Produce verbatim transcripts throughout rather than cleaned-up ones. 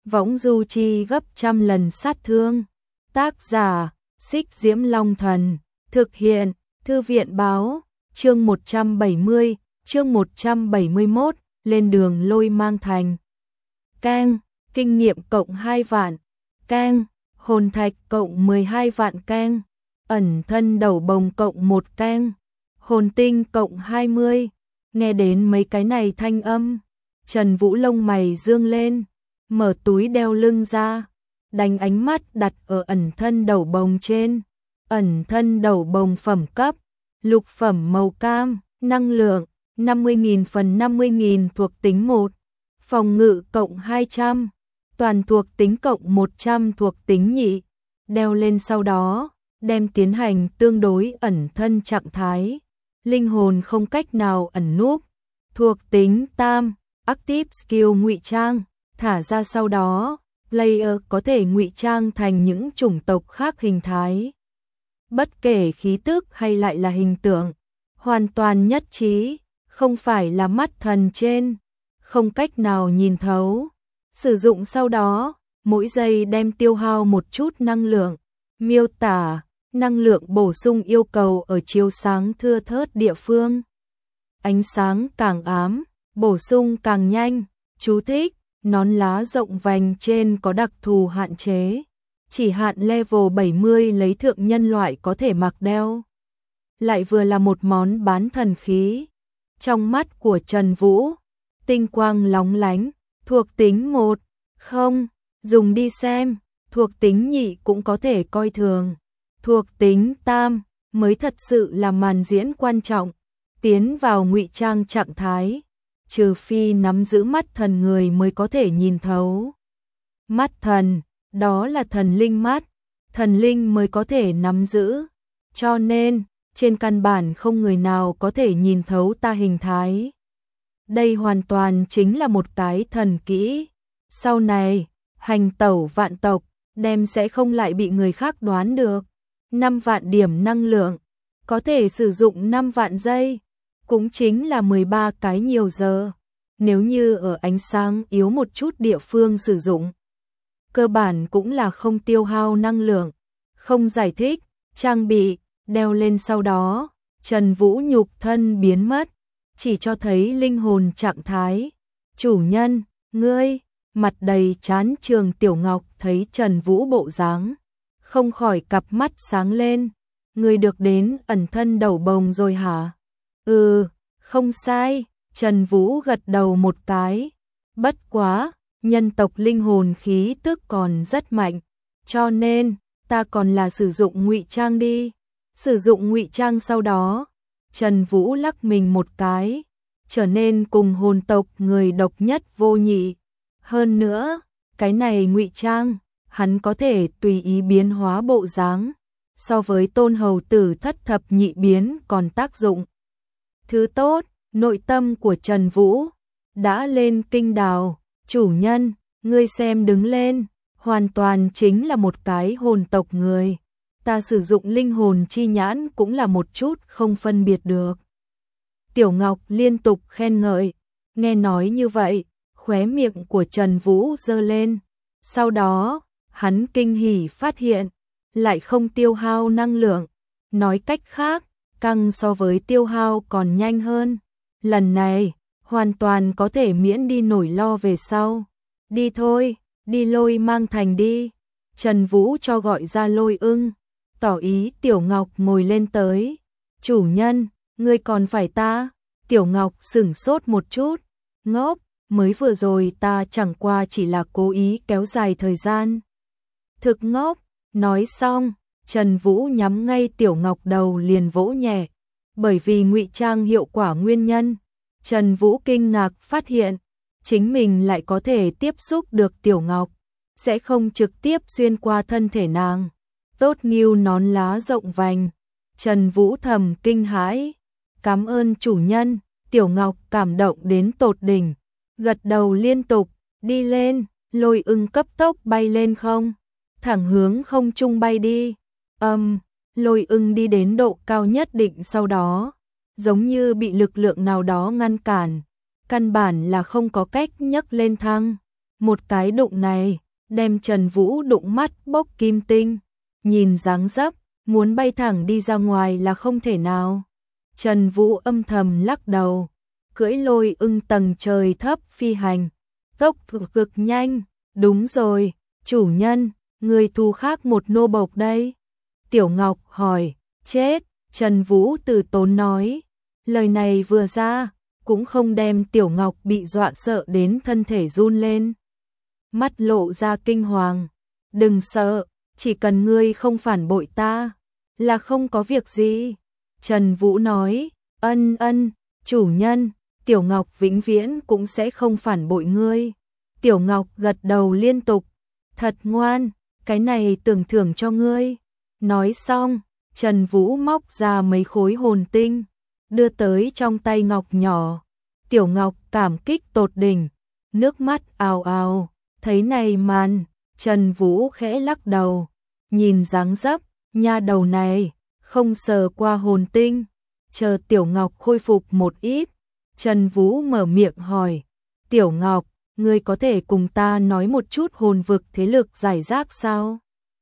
võng du chi gấp trăm lần sát thương. Tác giả, Xích Diễm Long Thần, thực hiện, Thư viện báo, chương một trăm bảy mươi, chương một trăm bảy mươi mốt, lên đường Lôi Mang Thành. Keng, kinh nghiệm cộng hai vạn, keng, hồn thạch cộng mười hai vạn keng, ẩn thân đầu bồng cộng một keng, hồn tinh cộng hai mươi. Nghe đến mấy cái này thanh âm, Trần Vũ lông mày dương lên, mở túi đeo lưng ra, đánh ánh mắt đặt ở ẩn thân đầu bồng trên. Ẩn thân đầu bồng phẩm cấp, lục phẩm màu cam, năng lượng năm mươi nghìn phần năm mươi nghìn thuộc tính một, phòng ngự cộng hai trăm, toàn thuộc tính cộng một trăm thuộc tính nhị. Đeo lên sau đó, đem tiến hành tương đối ẩn thân trạng thái. Linh hồn không cách nào ẩn núp, thuộc tính tam, active skill ngụy trang, thả ra sau đó, player có thể ngụy trang thành những chủng tộc khác hình thái. Bất kể khí tức hay lại là hình tượng, hoàn toàn nhất trí, không phải là mắt thần trên, không cách nào nhìn thấu. Sử dụng sau đó, mỗi giây đem tiêu hao một chút năng lượng. Miêu tả, năng lượng bổ sung yêu cầu ở chiếu sáng thưa thớt địa phương. Ánh sáng càng ám, bổ sung càng nhanh. Chú thích, nón lá rộng vành trên có đặc thù hạn chế. Chỉ hạn level bảy mươi lấy thượng nhân loại có thể mặc đeo. Lại vừa là một món bán thần khí. Trong mắt của Trần Vũ, tinh quang lóng lánh, thuộc tính một, không, dùng đi xem, thuộc tính nhị cũng có thể coi thường. Thuộc tính tam, mới thật sự là màn diễn quan trọng, tiến vào ngụy trang trạng thái, trừ phi nắm giữ mắt thần người mới có thể nhìn thấu. Mắt thần, đó là thần linh mắt, thần linh mới có thể nắm giữ, cho nên, trên căn bản không người nào có thể nhìn thấu ta hình thái. Đây hoàn toàn chính là một cái thần kỹ, sau này, hành tẩu vạn tộc, đem sẽ không lại bị người khác đoán được. năm vạn điểm năng lượng, có thể sử dụng năm vạn giây, cũng chính là mười ba cái nhiều giờ. Nếu như ở ánh sáng yếu một chút địa phương sử dụng, cơ bản cũng là không tiêu hao năng lượng. Không giải thích, trang bị, đeo lên sau đó, Trần Vũ nhục thân biến mất, chỉ cho thấy linh hồn trạng thái. Chủ nhân, ngươi, mặt đầy chán trường Tiểu Ngọc thấy Trần Vũ bộ dáng, không khỏi cặp mắt sáng lên. Ngươi được đến ẩn thân đầu bồng rồi hả? Ừ, không sai, Trần Vũ gật đầu một cái. Bất quá, nhân tộc linh hồn khí tức còn rất mạnh, cho nên ta còn là sử dụng ngụy trang đi. Sử dụng ngụy trang sau đó, Trần Vũ lắc mình một cái, trở nên cùng hồn tộc người độc nhất vô nhị. Hơn nữa, cái này ngụy trang, hắn có thể tùy ý biến hóa bộ dáng, so với tôn hầu tử thất thập nhị biến còn tác dụng. Thứ tốt, nội tâm của Trần Vũ đã lên kinh đào. Chủ nhân, ngươi xem đứng lên, hoàn toàn chính là một cái hồn tộc người. Ta sử dụng linh hồn chi nhãn cũng là một chút không phân biệt được. Tiểu Ngọc liên tục khen ngợi, nghe nói như vậy, khóe miệng của Trần Vũ giơ lên. Sau đó, hắn kinh hỉ phát hiện, lại không tiêu hao năng lượng. Nói cách khác, căng so với tiêu hao còn nhanh hơn. Lần này, hoàn toàn có thể miễn đi nỗi lo về sau. Đi thôi, đi Lôi Mang Thành đi. Trần Vũ cho gọi ra Lôi Ưng, tỏ ý Tiểu Ngọc ngồi lên tới. Chủ nhân, ngươi còn phải ta? Tiểu Ngọc sửng sốt một chút, ngốc, mới vừa rồi ta chẳng qua chỉ là cố ý kéo dài thời gian. Thực ngốc, nói xong, Trần Vũ nhắm ngay Tiểu Ngọc đầu liền vỗ nhẹ. Bởi vì ngụy trang hiệu quả nguyên nhân, Trần Vũ kinh ngạc phát hiện, chính mình lại có thể tiếp xúc được Tiểu Ngọc, sẽ không trực tiếp xuyên qua thân thể nàng. Tốt nghiêu nón lá rộng vành, Trần Vũ thầm kinh hãi. Cảm ơn chủ nhân, Tiểu Ngọc cảm động đến tột đỉnh, gật đầu liên tục. Đi lên, Lôi Ưng cấp tốc bay lên không, thẳng hướng không trung bay đi. Âm, um, Lôi Ưng đi đến độ cao nhất định sau đó, giống như bị lực lượng nào đó ngăn cản, căn bản là không có cách nhấc lên thăng. Một cái đụng này, đem Trần Vũ đụng mắt bốc kim tinh, nhìn dáng dấp, muốn bay thẳng đi ra ngoài là không thể nào. Trần Vũ âm thầm lắc đầu, cưỡi lôi ưng tầng trời thấp phi hành, tốc cực nhanh, đúng rồi, chủ nhân, người thu khác một nô bộc đây. Tiểu Ngọc hỏi, chết, Trần Vũ từ tốn nói, lời này vừa ra, cũng không đem Tiểu Ngọc bị dọa sợ đến thân thể run lên. Mắt lộ ra kinh hoàng, đừng sợ, chỉ cần ngươi không phản bội ta, là không có việc gì. Trần Vũ nói, ân ân, chủ nhân, Tiểu Ngọc vĩnh viễn cũng sẽ không phản bội ngươi. Tiểu Ngọc gật đầu liên tục, thật ngoan, cái này tưởng thưởng cho ngươi. Nói xong, Trần Vũ móc ra mấy khối hồn tinh, đưa tới trong tay Ngọc nhỏ. Tiểu Ngọc cảm kích tột đỉnh, nước mắt ào ào, thấy này màn, Trần Vũ khẽ lắc đầu, nhìn dáng dấp, nha đầu này, không sờ qua hồn tinh, chờ Tiểu Ngọc khôi phục một ít. Trần Vũ mở miệng hỏi, Tiểu Ngọc, ngươi có thể cùng ta nói một chút hồn vực thế lực giải rác sao?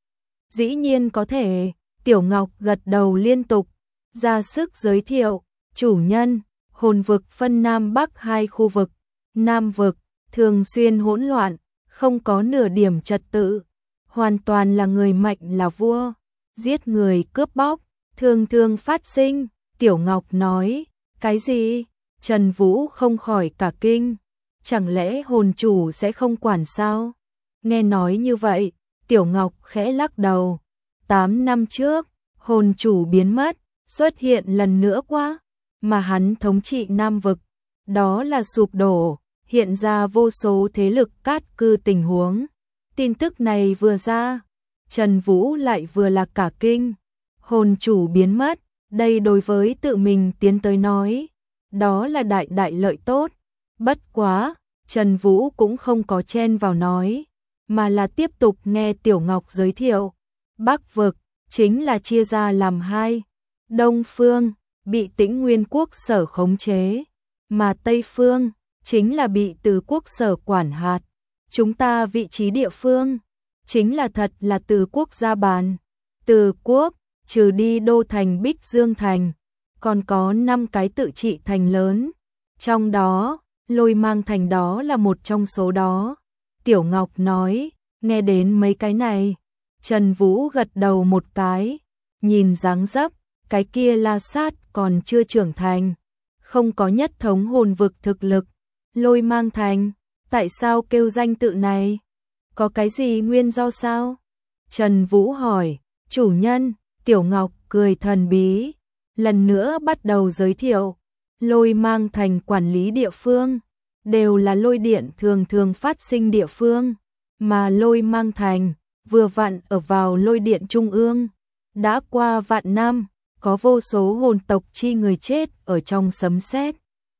Dĩ nhiên có thể, Tiểu Ngọc gật đầu liên tục, ra sức giới thiệu, chủ nhân, hồn vực phân Nam Bắc hai khu vực, Nam vực, thường xuyên hỗn loạn, không có nửa điểm trật tự, hoàn toàn là người mạnh là vua, giết người cướp bóc, thường thường phát sinh. Tiểu Ngọc nói, cái gì? Trần Vũ không khỏi cả kinh, chẳng lẽ hồn chủ sẽ không quản sao? Nghe nói như vậy, Tiểu Ngọc khẽ lắc đầu, tám năm trước, hồn chủ biến mất, xuất hiện lần nữa quá, mà hắn thống trị Nam vực, đó là sụp đổ, hiện ra vô số thế lực cát cư tình huống. Tin tức này vừa ra, Trần Vũ lại vừa là cả kinh, hồn chủ biến mất, đây đối với tự mình tiến tới nói, đó là đại đại lợi tốt. Bất quá, Trần Vũ cũng không có chen vào nói, mà là tiếp tục nghe Tiểu Ngọc giới thiệu. Bắc vực chính là chia ra làm hai, Đông phương bị Tĩnh Nguyên quốc sở khống chế, mà Tây phương chính là bị Từ quốc sở quản hạt. Chúng ta vị trí địa phương chính là thật là Từ quốc gia bàn. Từ quốc trừ đi đô thành Bích Dương thành, còn có năm cái tự trị thành lớn, trong đó Lôi Mang thành đó là một trong số đó. Tiểu Ngọc nói, nghe đến mấy cái này, Trần Vũ gật đầu một cái, nhìn dáng dấp, cái kia La Sát còn chưa trưởng thành, không có nhất thống hồn vực thực lực. Lôi Mang thành, tại sao kêu danh tự này? Có cái gì nguyên do sao? Trần Vũ hỏi, chủ nhân. Tiểu Ngọc cười thần bí, lần nữa bắt đầu giới thiệu, Lôi Mang thành quản lý địa phương, đều là lôi điện thường thường phát sinh địa phương, mà Lôi Mang thành vừa vặn ở vào lôi điện trung ương, đã qua vạn năm, có vô số hồn tộc chi người chết ở trong sấm sét.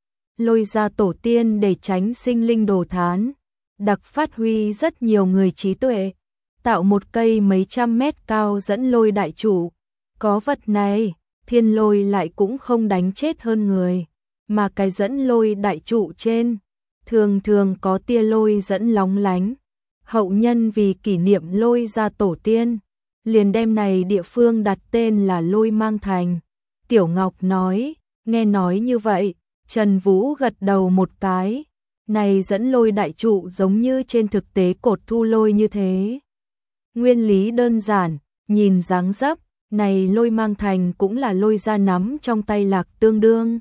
Lôi ra tổ tiên để tránh sinh linh đồ thán, đặc phát huy rất nhiều người trí tuệ, tạo một cây mấy trăm mét cao dẫn lôi đại trụ. Có vật này, thiên lôi lại cũng không đánh chết hơn người, mà cái dẫn lôi đại trụ trên, thường thường có tia lôi dẫn lóng lánh. Hậu nhân vì kỷ niệm lôi ra tổ tiên, liền đem này địa phương đặt tên là Lôi Mang thành. Tiểu Ngọc nói, nghe nói như vậy, Trần Vũ gật đầu một cái, này dẫn lôi đại trụ giống như trên thực tế cột thu lôi như thế. Nguyên lý đơn giản, nhìn dáng dấp, này Lôi Mang thành cũng là lôi ra nắm trong tay lạc tương đương.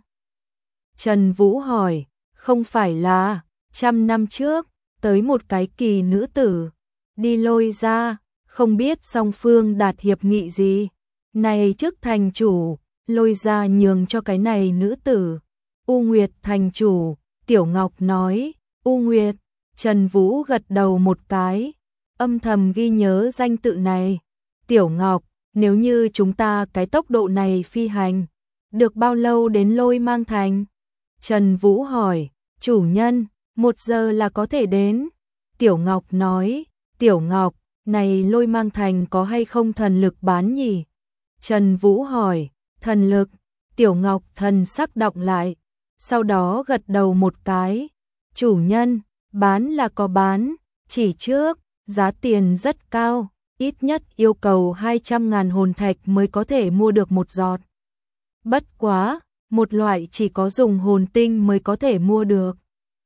Trần Vũ hỏi, không phải là, trăm năm trước, tới một cái kỳ nữ tử, đi lôi ra, không biết song phương đạt hiệp nghị gì. Này trước thành chủ, lôi ra nhường cho cái này nữ tử. U Nguyệt thành chủ, Tiểu Ngọc nói, U Nguyệt. Trần Vũ gật đầu một cái, âm thầm ghi nhớ danh tự này. Tiểu Ngọc, nếu như chúng ta cái tốc độ này phi hành, được bao lâu đến Lôi Mang thành? Trần Vũ hỏi, chủ nhân, một giờ là có thể đến. Tiểu Ngọc nói, Tiểu Ngọc, này Lôi Mang thành có hay không thần lực bán nhỉ? Trần Vũ hỏi, thần lực. Tiểu Ngọc thần sắc đọng lại, sau đó gật đầu một cái. Chủ nhân, bán là có bán, chỉ trước, giá tiền rất cao, ít nhất yêu cầu hai trăm ngàn hồn thạch mới có thể mua được một giọt. Bất quá, một loại chỉ có dùng hồn tinh mới có thể mua được.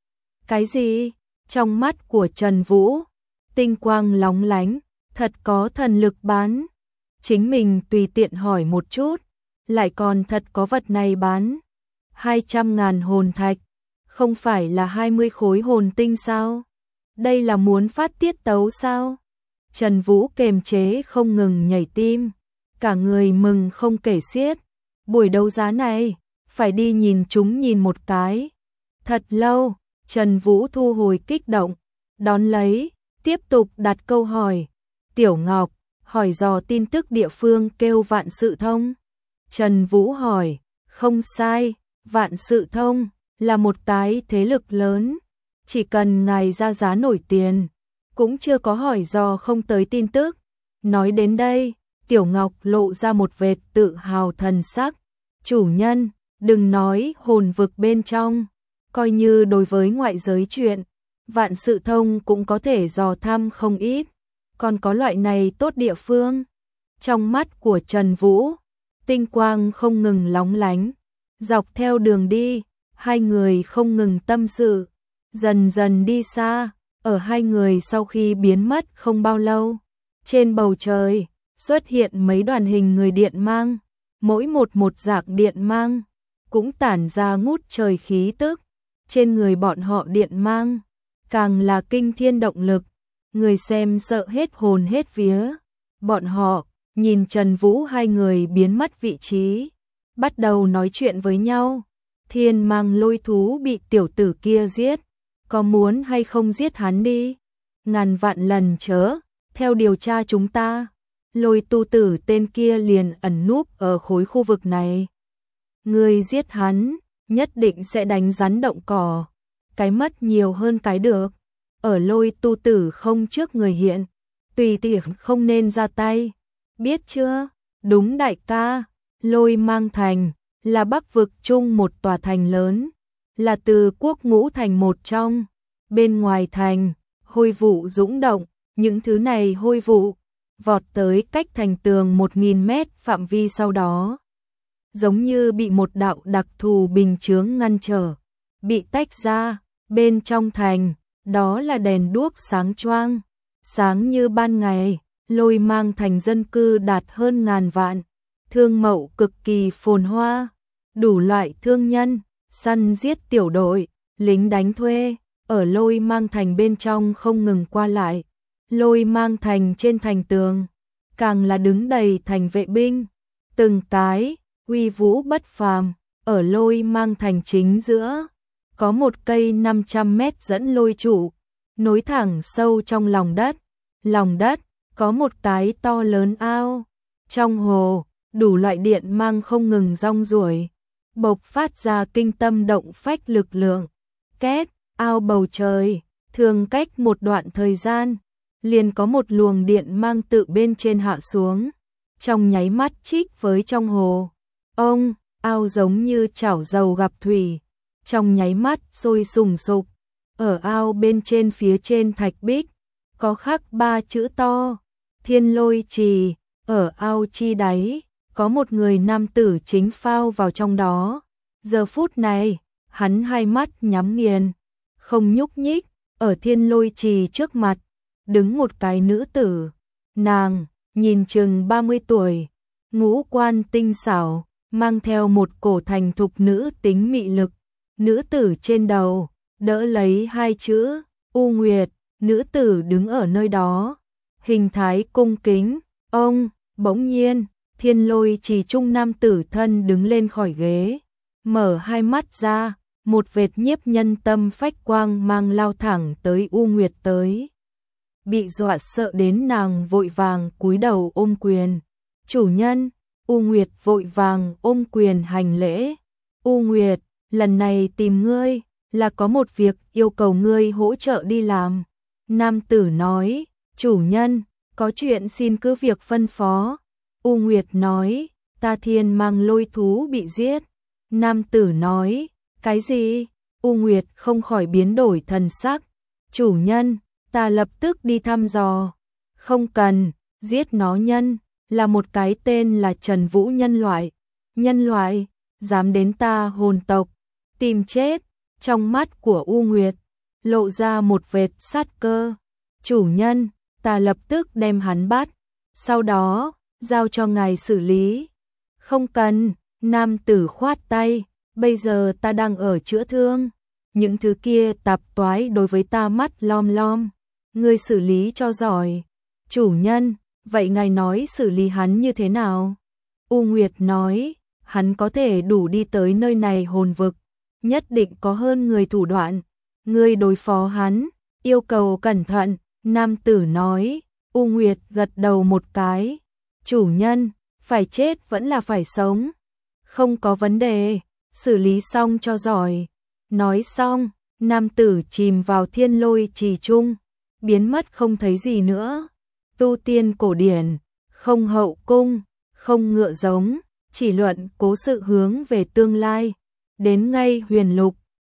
Cái gì? Trong mắt của Trần Vũ, tinh quang lóng lánh, thật có thần lực bán. Chính mình tùy tiện hỏi một chút, lại còn thật có vật này bán. hai trăm ngàn hồn thạch, không phải là hai mươi khối hồn tinh sao? Đây là muốn phát tiết tấu sao? Trần Vũ kềm chế không ngừng nhảy tim, cả người mừng không kể xiết. Buổi đấu giá này, phải đi nhìn chúng nhìn một cái. Thật lâu, Trần Vũ thu hồi kích động, đón lấy, tiếp tục đặt câu hỏi. Tiểu Ngọc, hỏi dò tin tức địa phương kêu Vạn Sự Thông. Trần Vũ hỏi, không sai, Vạn Sự Thông là một cái thế lực lớn, chỉ cần ngài ra giá nổi tiền, cũng chưa có hỏi dò không tới tin tức. Nói đến đây, Tiểu Ngọc lộ ra một vệt tự hào thần sắc. Chủ nhân, đừng nói hồn vực bên trong, coi như đối với ngoại giới chuyện, Vạn Sự Thông cũng có thể dò thăm không ít. Còn có loại này tốt địa phương. Trong mắt của Trần Vũ, tinh quang không ngừng lóng lánh. Dọc theo đường đi, hai người không ngừng tâm sự. Dần dần đi xa, ở hai người sau khi biến mất không bao lâu. Trên bầu trời, xuất hiện mấy đoàn hình người điện mang. Mỗi một một dạng điện mang, cũng tản ra ngút trời khí tức. Trên người bọn họ điện mang, càng là kinh thiên động lực. Người xem sợ hết hồn hết vía. Bọn họ nhìn Trần Vũ hai người biến mất vị trí, bắt đầu nói chuyện với nhau. Thiên mang lôi thú bị tiểu tử kia giết, có muốn hay không giết hắn đi? Ngàn vạn lần chớ, theo điều tra chúng ta, lôi tu tử tên kia liền ẩn núp ở khối khu vực này. Người giết hắn, nhất định sẽ đánh rắn động cỏ, cái mất nhiều hơn cái được. Ở lôi tu tử không trước người hiện, tùy tiện không nên ra tay, biết chưa? Đúng đại ca, Lôi Mang Thành là Bắc vực chung một tòa thành lớn, là từ quốc ngũ thành một trong. Bên ngoài thành, hôi vụ dũng động, những thứ này hôi vụ vọt tới cách thành tường một nghìn mét phạm vi, sau đó giống như bị một đạo đặc thù bình chướng ngăn trở, bị tách ra. Bên trong thành, đó là đèn đuốc sáng choang, sáng như ban ngày. Lôi Mang Thành dân cư đạt hơn ngàn vạn, thương mậu cực kỳ phồn hoa, đủ loại thương nhân, săn giết tiểu đội, lính đánh thuê, ở Lôi Mang Thành bên trong không ngừng qua lại. Lôi Mang Thành trên thành tường, càng là đứng đầy thành vệ binh, từng cái, uy vũ bất phàm. Ở Lôi Mang Thành chính giữa, có một cây năm trăm mét dẫn lôi trụ, nối thẳng sâu trong lòng đất. Lòng đất, có một cái to lớn ao. Trong hồ, đủ loại điện mang không ngừng rong ruổi, bộc phát ra kinh tâm động phách lực lượng. Két, ao bầu trời, thường cách một đoạn thời gian, liền có một luồng điện mang tự bên trên hạ xuống, trong nháy mắt chích với trong hồ. Ông, ao giống như chảo dầu gặp thủy, trong nháy mắt sôi sùng sục. Ở ao bên trên phía trên thạch bích, có khắc ba chữ to, Thiên Lôi Trì. Ở ao chi đáy, có một người nam tử chính phao vào trong đó. Giờ phút này, hắn hai mắt nhắm nghiền, không nhúc nhích. Ở Thiên Lôi Trì trước mặt, đứng một cái nữ tử. Nàng, nhìn chừng ba mươi tuổi, ngũ quan tinh xảo, mang theo một cổ thành thục nữ tính mị lực. Nữ tử trên đầu, đỡ lấy hai chữ, U Nguyệt. Nữ tử đứng ở nơi đó, hình thái cung kính. Ông, bỗng nhiên, Thiên Lôi Trì trung nam tử thân đứng lên khỏi ghế, mở hai mắt ra, một vệt nhiếp nhân tâm phách quang mang lao thẳng tới U Nguyệt tới. Bị dọa sợ đến nàng vội vàng cúi đầu ôm quyền. Chủ nhân. U Nguyệt vội vàng ôm quyền hành lễ. U Nguyệt, lần này tìm ngươi, là có một việc yêu cầu ngươi hỗ trợ đi làm. Nam tử nói, chủ nhân, có chuyện xin cứ việc phân phó. U Nguyệt nói, ta thiên mang lôi thú bị giết. Nam tử nói, cái gì? U Nguyệt không khỏi biến đổi thần sắc. Chủ nhân, Ta lập tức đi thăm dò. Không cần, giết nó nhân, là một cái tên là Trần Vũ nhân loại. Nhân loại, dám đến ta hồn tộc, tìm chết. Trong mắt của U Nguyệt, lộ ra một vệt sát cơ. Chủ nhân, ta lập tức đem hắn bắt, sau đó, giao cho ngài xử lý. Không cần, nam tử khoát tay, bây giờ ta đang ở chữa thương. Những thứ kia tạp toái đối với ta mắt lom lom. Ngươi xử lý cho giỏi. Chủ nhân, vậy ngài nói xử lý hắn như thế nào? U Nguyệt nói, hắn có thể đủ đi tới nơi này hồn vực, nhất định có hơn người thủ đoạn. Ngươi đối phó hắn, yêu cầu cẩn thận. Nam tử nói. U Nguyệt gật đầu một cái. Chủ nhân, phải chết vẫn là phải sống. Không có vấn đề, xử lý xong cho giỏi. Nói xong, nam tử chìm vào thiên lôi trì trung, biến mất không thấy gì nữa. Tu tiên cổ điển, không hậu cung, không ngựa giống, chỉ luận cố sự hướng về tương lai. Đến ngay huyền lục,